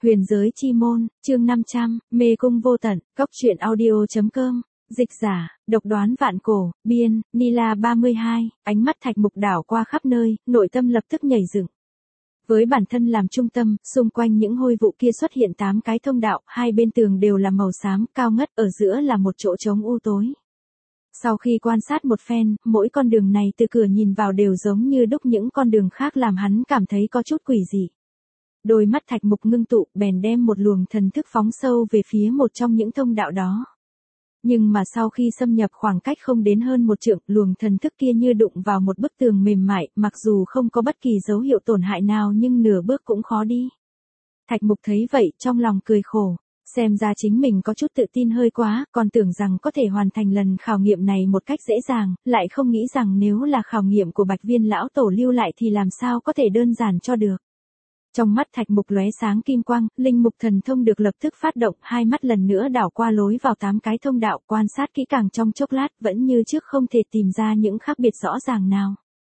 Huyền giới chi môn, chương 500, mê cung vô tận, Cốc truyện audio.com, dịch giả, độc đoán vạn cổ, biên, Nila 32, ánh mắt Thạch Mục đảo qua khắp nơi, nội tâm lập tức nhảy dựng. Với bản thân làm trung tâm, xung quanh những hôi vụ kia xuất hiện 8 cái thông đạo, hai bên tường đều là màu xám, cao ngất, ở giữa là một chỗ trống u tối. Sau khi quan sát một phen, mỗi con đường này từ cửa nhìn vào đều giống như đúc những con đường khác làm hắn cảm thấy có chút quỷ dị. Đôi mắt Thạch Mục ngưng tụ, bèn đem một luồng thần thức phóng sâu về phía một trong những thông đạo đó. Nhưng mà sau khi xâm nhập khoảng cách không đến hơn một trượng, luồng thần thức kia như đụng vào một bức tường mềm mại, mặc dù không có bất kỳ dấu hiệu tổn hại nào nhưng nửa bước cũng khó đi. Thạch Mục thấy vậy, trong lòng cười khổ. Xem ra chính mình có chút tự tin hơi quá, còn tưởng rằng có thể hoàn thành lần khảo nghiệm này một cách dễ dàng, lại không nghĩ rằng nếu là khảo nghiệm của Bạch Viên lão tổ lưu lại thì làm sao có thể đơn giản cho được. Trong mắt Thạch Mục lóe sáng kim quang, linh mục thần thông được lập tức phát động, hai mắt lần nữa đảo qua lối vào 8 cái thông đạo, quan sát kỹ càng trong chốc lát, vẫn như trước không thể tìm ra những khác biệt rõ ràng nào.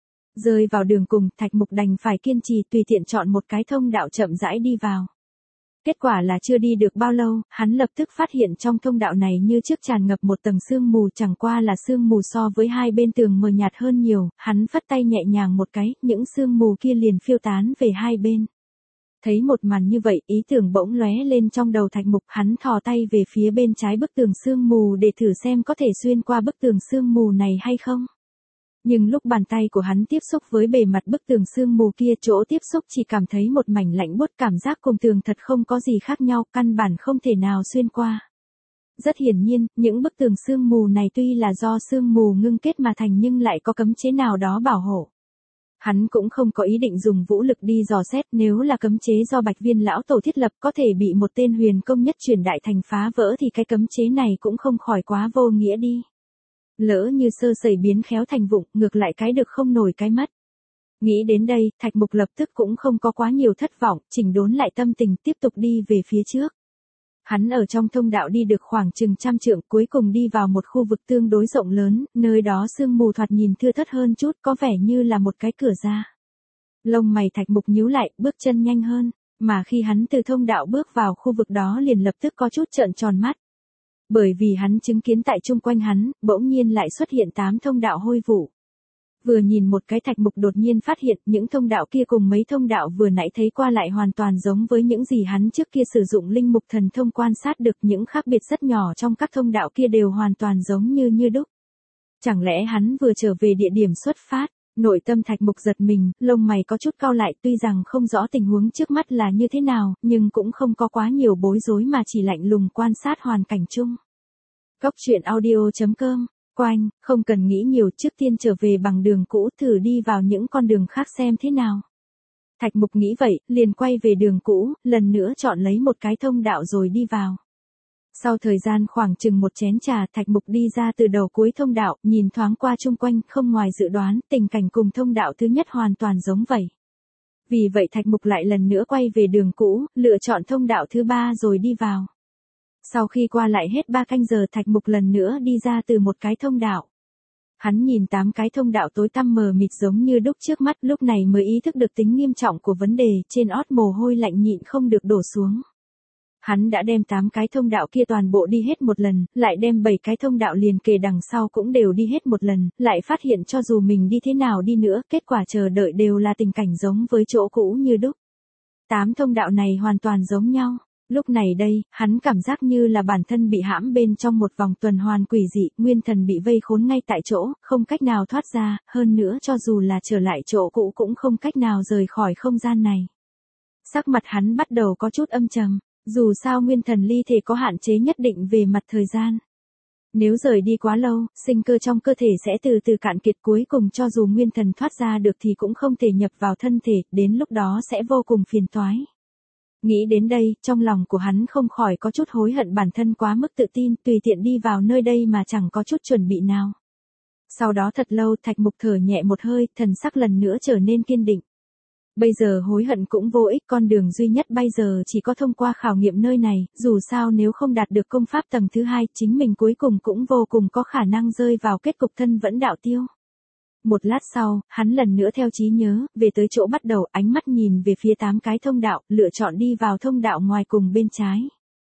Rơi vào đường cùng, Thạch Mục đành phải kiên trì tùy tiện chọn một cái thông đạo chậm rãi đi vào. Kết quả là chưa đi được bao lâu, hắn lập tức phát hiện trong thông đạo này như trước tràn ngập một tầng sương mù, chẳng qua là sương mù so với hai bên tường mờ nhạt hơn nhiều, hắn phất tay nhẹ nhàng một cái, những sương mù kia liền phiêu tán về hai bên. Thấy một màn như vậy, ý tưởng bỗng lóe lên trong đầu Thạch Mục, hắn thò tay về phía bên trái bức tường sương mù để thử xem có thể xuyên qua bức tường sương mù này hay không. Nhưng lúc bàn tay của hắn tiếp xúc với bề mặt bức tường sương mù kia, chỗ tiếp xúc chỉ cảm thấy một mảnh lạnh buốt, cảm giác cùng tường thật không có gì khác nhau, căn bản không thể nào xuyên qua. Rất hiển nhiên, những bức tường sương mù này tuy là do sương mù ngưng kết mà thành nhưng lại có cấm chế nào đó bảo hộ. Hắn cũng không có ý định dùng vũ lực đi dò xét, nếu là cấm chế do Bạch Viên lão tổ thiết lập có thể bị một tên huyền công nhất truyền đại thành phá vỡ thì cái cấm chế này cũng không khỏi quá vô nghĩa đi. Lỡ như sơ sẩy biến khéo thành vụng, ngược lại cái được không nổi cái mất. Nghĩ đến đây, Thạch Mục lập tức cũng không có quá nhiều thất vọng, chỉnh đốn lại tâm tình tiếp tục đi về phía trước. Hắn ở trong thông đạo đi được khoảng chừng 100 trượng, cuối cùng đi vào một khu vực tương đối rộng lớn, nơi đó sương mù thoạt nhìn thưa thớt hơn chút, có vẻ như là một cái cửa ra. Lông mày Thạch Mục nhíu lại, bước chân nhanh hơn, mà khi hắn từ thông đạo bước vào khu vực đó liền lập tức có chút trợn tròn mắt. Bởi vì hắn chứng kiến tại chung quanh hắn, bỗng nhiên lại xuất hiện 8 thông đạo hôi vụ. Vừa nhìn một cái, Thạch Mục đột nhiên phát hiện những thông đạo kia cùng mấy thông đạo vừa nãy thấy qua lại hoàn toàn giống với những gì hắn trước kia sử dụng linh mục thần thông quan sát được, những khác biệt rất nhỏ trong các thông đạo kia đều hoàn toàn giống như đúc. Chẳng lẽ hắn vừa trở về địa điểm xuất phát? Nội tâm Thạch Mục giật mình, lông mày có chút cau lại, tuy rằng không rõ tình huống trước mắt là như thế nào, nhưng cũng không có quá nhiều bối rối mà chỉ lạnh lùng quan sát hoàn cảnh chung. Cốc truyện audio.com, Quanh, không cần nghĩ nhiều, trước tiên trở về bằng đường cũ, thử đi vào những con đường khác xem thế nào. Thạch Mục nghĩ vậy, liền quay về đường cũ, lần nữa chọn lấy một cái thông đạo rồi đi vào. Sau thời gian khoảng chừng một chén trà, Thạch Mục đi ra từ đầu cuối thông đạo, nhìn thoáng qua chung quanh, không ngoài dự đoán, tình cảnh cùng thông đạo thứ nhất hoàn toàn giống vậy. Vì vậy Thạch Mục lại lần nữa quay về đường cũ, lựa chọn thông đạo thứ 3 rồi đi vào. Sau khi qua lại hết 3 canh giờ, Thạch Mục lần nữa đi ra từ một cái thông đạo. Hắn nhìn 8 cái thông đạo tối tăm mờ mịt giống như đúc trước mắt, lúc này mới ý thức được tính nghiêm trọng của vấn đề, trên ót mồ hôi lạnh nhịn không được đổ xuống. Hắn đã đem 8 cái thông đạo kia toàn bộ đi hết một lần, lại đem 7 cái thông đạo liền kề đằng sau cũng đều đi hết một lần, lại phát hiện cho dù mình đi thế nào đi nữa, kết quả chờ đợi đều là tình cảnh giống với chỗ cũ như đúc. 8 thông đạo này hoàn toàn giống nhau. Lúc này đây, hắn cảm giác như là bản thân bị hãm bên trong một vòng tuần hoàn quỷ dị, nguyên thần bị vây khốn ngay tại chỗ, không cách nào thoát ra, hơn nữa cho dù là trở lại chỗ cũ cũng không cách nào rời khỏi không gian này. Sắc mặt hắn bắt đầu có chút âm trầm, dù sao nguyên thần ly thể có hạn chế nhất định về mặt thời gian. Nếu rời đi quá lâu, sinh cơ trong cơ thể sẽ từ từ cạn kiệt, cuối cùng cho dù nguyên thần thoát ra được thì cũng không thể nhập vào thân thể, đến lúc đó sẽ vô cùng phiền toái. Nghĩ đến đây, trong lòng của hắn không khỏi có chút hối hận bản thân quá mức tự tin, tùy tiện đi vào nơi đây mà chẳng có chút chuẩn bị nào. Sau đó thật lâu, Thạch Mục thở nhẹ một hơi, thần sắc lần nữa trở nên kiên định. Bây giờ hối hận cũng vô ích, con đường duy nhất bây giờ chỉ có thông qua khảo nghiệm nơi này, dù sao nếu không đạt được công pháp tầng thứ 2, chính mình cuối cùng cũng vô cùng có khả năng rơi vào kết cục thân vẫn đạo tiêu. Một lát sau, hắn lần nữa theo trí nhớ, về tới chỗ bắt đầu, ánh mắt nhìn về phía 8 cái thông đạo, lựa chọn đi vào thông đạo ngoài cùng bên trái.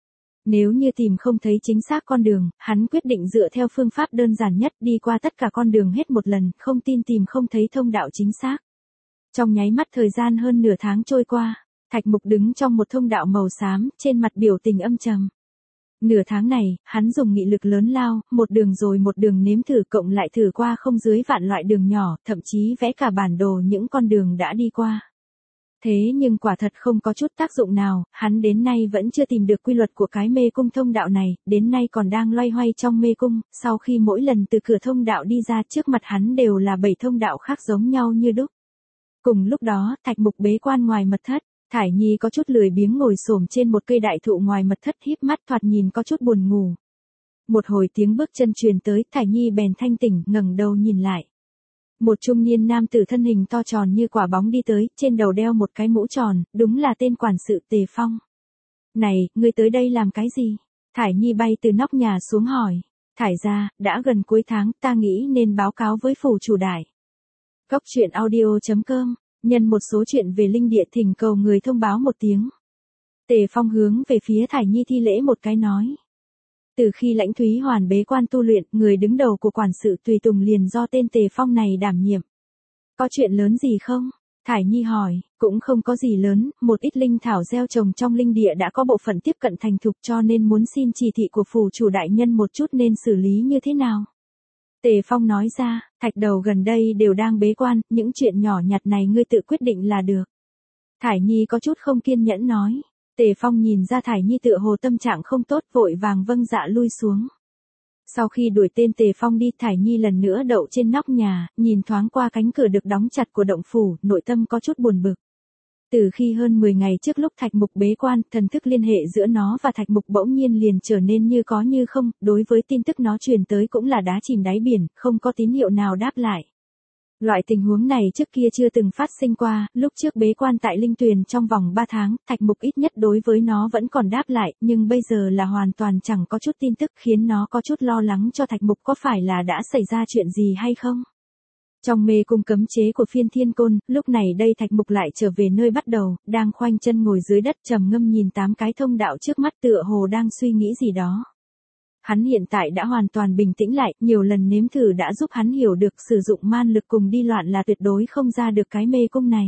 Nếu như tìm không thấy chính xác con đường, hắn quyết định dựa theo phương pháp đơn giản nhất đi qua tất cả con đường hết một lần, không tin tìm không thấy thông đạo chính xác. Trong nháy mắt thời gian hơn nửa tháng trôi qua, Thạch Mục đứng trong một thông đạo màu xám, trên mặt biểu tình âm trầm. Nửa tháng này, hắn dùng nghị lực lớn lao, một đường rồi một đường nếm thử cộng lại thử qua không dưới vạn loại đường nhỏ, thậm chí vẽ cả bản đồ những con đường đã đi qua. Thế nhưng quả thật không có chút tác dụng nào, hắn đến nay vẫn chưa tìm được quy luật của cái mê cung thông đạo này, đến nay còn đang loay hoay trong mê cung, sau khi mỗi lần từ cửa thông đạo đi ra trước mặt hắn đều là 7 thông đạo khác giống nhau như đúc. Cùng lúc đó, Thạch Mục bế quan ngoài mật thất, Thải Nhi có chút lười biếng ngồi xổm trên một cây đại thụ ngoài mật thất híp mắt thoạt nhìn có chút buồn ngủ. Một hồi tiếng bước chân truyền tới, Thải Nhi bèn thanh tỉnh, ngẩng đầu nhìn lại. Một trung niên nam tử thân hình to tròn như quả bóng đi tới, trên đầu đeo một cái mũ tròn, đúng là tên quản sự Tề Phong. Này, ngươi tới đây làm cái gì? Thải Nhi bay từ nóc nhà xuống hỏi. Thải gia, đã gần cuối tháng, ta nghĩ nên báo cáo với phủ chủ đại. Cốc truyện audio.com, nhân một số chuyện về linh địa thỉnh cầu người thông báo một tiếng. Tề Phong hướng về phía Thải Nhi thi lễ một cái nói. Từ khi Lãnh Thúy Hoàn bế quan tu luyện, người đứng đầu của quản sự tùy tùng liền do tên Tề Phong này đảm nhiệm. Có chuyện lớn gì không? Thải Nhi hỏi, cũng không có gì lớn, một ít linh thảo gieo trồng trong linh địa đã có bộ phận tiếp cận thành thục cho nên muốn xin chỉ thị của phủ chủ đại nhân một chút nên xử lý như thế nào. Tề Phong nói ra, Thạch Đầu gần đây đều đang bế quan, những chuyện nhỏ nhặt này ngươi tự quyết định là được. Thải Nhi có chút không kiên nhẫn nói. Tề Phong nhìn ra Thải Nhi tựa hồ tâm trạng không tốt vội vàng vâng dạ lui xuống. Sau khi đuổi tên Tề Phong đi, Thải Nhi lần nữa đậu trên nóc nhà, nhìn thoáng qua cánh cửa được đóng chặt của động phủ, nội tâm có chút buồn bực. Từ khi hơn 10 ngày trước lúc Thạch Mục bế quan, thần thức liên hệ giữa nó và Thạch Mục bỗng nhiên liền trở nên như có như không, đối với tin tức nó truyền tới cũng là đá chìm đáy biển, không có tín hiệu nào đáp lại. Loại tình huống này trước kia chưa từng phát sinh qua, lúc trước bế quan tại Linh Tuyền trong vòng 3 tháng, Thạch Mục ít nhất đối với nó vẫn còn đáp lại, nhưng bây giờ là hoàn toàn chẳng có chút tin tức khiến nó có chút lo lắng cho Thạch Mục có phải là đã xảy ra chuyện gì hay không. Trong mê cung cấm chế của Phiên Thiên Côn, lúc này đây Thạch Mục lại trở về nơi bắt đầu, đang khoanh chân ngồi dưới đất trầm ngâm nhìn 8 cái thông đạo trước mắt tựa hồ đang suy nghĩ gì đó. Hắn hiện tại đã hoàn toàn bình tĩnh lại, nhiều lần nếm thử đã giúp hắn hiểu được sử dụng man lực cùng đi loạn là tuyệt đối không ra được cái mê cung này.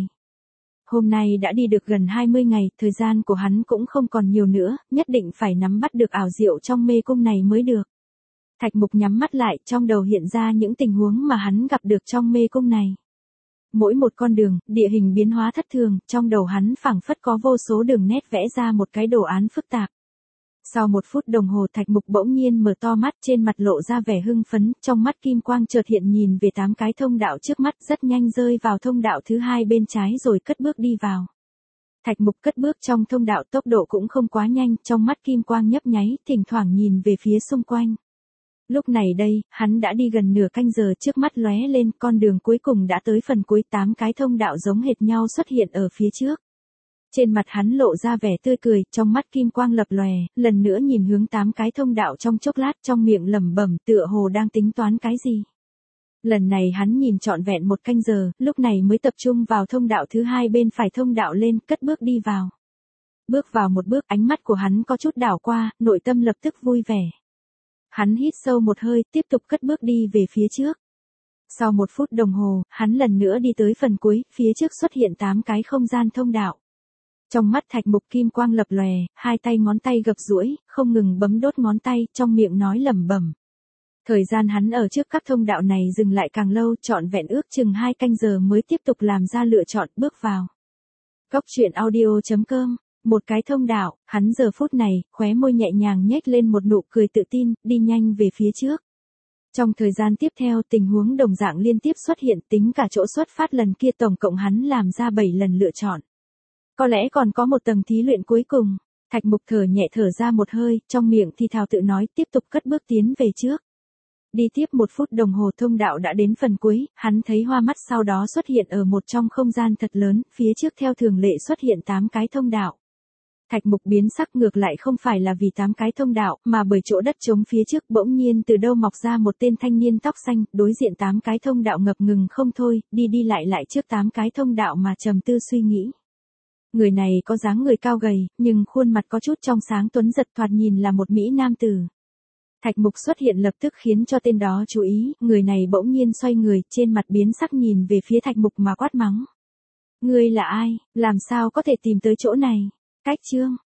Hôm nay đã đi được gần 20 ngày, thời gian của hắn cũng không còn nhiều nữa, nhất định phải nắm bắt được ảo diệu trong mê cung này mới được. Thạch Mục nhắm mắt lại, trong đầu hiện ra những tình huống mà hắn gặp được trong mê cung này. Mỗi một con đường, địa hình biến hóa thất thường, trong đầu hắn phảng phất có vô số đường nét vẽ ra một cái đồ án phức tạp. Sau 1 phút đồng hồ Thạch Mục bỗng nhiên mở to mắt, trên mặt lộ ra vẻ hưng phấn, trong mắt kim quang chợt hiện nhìn về 8 cái thông đạo trước mắt, rất nhanh rơi vào thông đạo thứ 2 bên trái rồi cất bước đi vào. Thạch Mục cất bước trong thông đạo tốc độ cũng không quá nhanh, trong mắt kim quang nhấp nháy, thỉnh thoảng nhìn về phía xung quanh. Lúc này đây, hắn đã đi gần nửa canh giờ, trước mắt lóe lên, con đường cuối cùng đã tới phần cuối, 8 cái thông đạo giống hệt nhau xuất hiện ở phía trước. Trên mặt hắn lộ ra vẻ tươi cười, trong mắt kim quang lập lòe, lần nữa nhìn hướng 8 cái thông đạo trong chốc lát, trong miệng lẩm bẩm tựa hồ đang tính toán cái gì. Lần này hắn nhìn trọn vẹn 1 canh giờ, lúc này mới tập trung vào thông đạo thứ 2 bên phải thông đạo lên, cất bước đi vào. Bước vào một bước, ánh mắt của hắn có chút đảo qua, nội tâm lập tức vui vẻ. Hắn hít sâu một hơi, tiếp tục cất bước đi về phía trước. Sau 1 phút đồng hồ, hắn lần nữa đi tới phần cuối, phía trước xuất hiện 8 cái không gian thông đạo. Trong mắt Thạch Mục kim quang lập lòe, hai tay ngón tay gập duỗi, không ngừng bấm đốt ngón tay, trong miệng nói lẩm bẩm. Thời gian hắn ở trước các thông đạo này dừng lại càng lâu, trọn vẹn ước chừng 2 canh giờ mới tiếp tục làm ra lựa chọn, bước vào. Cốc truyện audio.com, một cái thông đạo, hắn giờ phút này, khóe môi nhẹ nhàng nhếch lên một nụ cười tự tin, đi nhanh về phía trước. Trong thời gian tiếp theo, tình huống đồng dạng liên tiếp xuất hiện, tính cả chỗ xuất phát lần kia tổng cộng hắn làm ra 7 lần lựa chọn. Có lẽ còn có một tầng thí luyện cuối cùng. Thạch Mục thở nhẹ thở ra một hơi, trong miệng thì thào tự nói, tiếp tục cất bước tiến về trước. Đi tiếp 1 phút đồng hồ thông đạo đã đến phần cuối, hắn thấy hoa mắt sau đó xuất hiện ở một trong không gian thật lớn, phía trước theo thường lệ xuất hiện 8 cái thông đạo. Thạch Mục biến sắc ngược lại không phải là vì 8 cái thông đạo, mà bởi chỗ đất trống phía trước bỗng nhiên từ đâu mọc ra một tên thanh niên tóc xanh, đối diện 8 cái thông đạo ngập ngừng không thôi, đi đi lại trước 8 cái thông đạo mà trầm tư suy nghĩ. Người này có dáng người cao gầy, nhưng khuôn mặt có chút trong sáng tuấn giật, thoạt nhìn là một mỹ nam tử. Thạch Mục xuất hiện lập tức khiến cho tên đó chú ý, người này bỗng nhiên xoay người, trên mặt biến sắc nhìn về phía Thạch Mục mà quát mắng. Ngươi là ai, làm sao có thể tìm tới chỗ này? Cách Trương,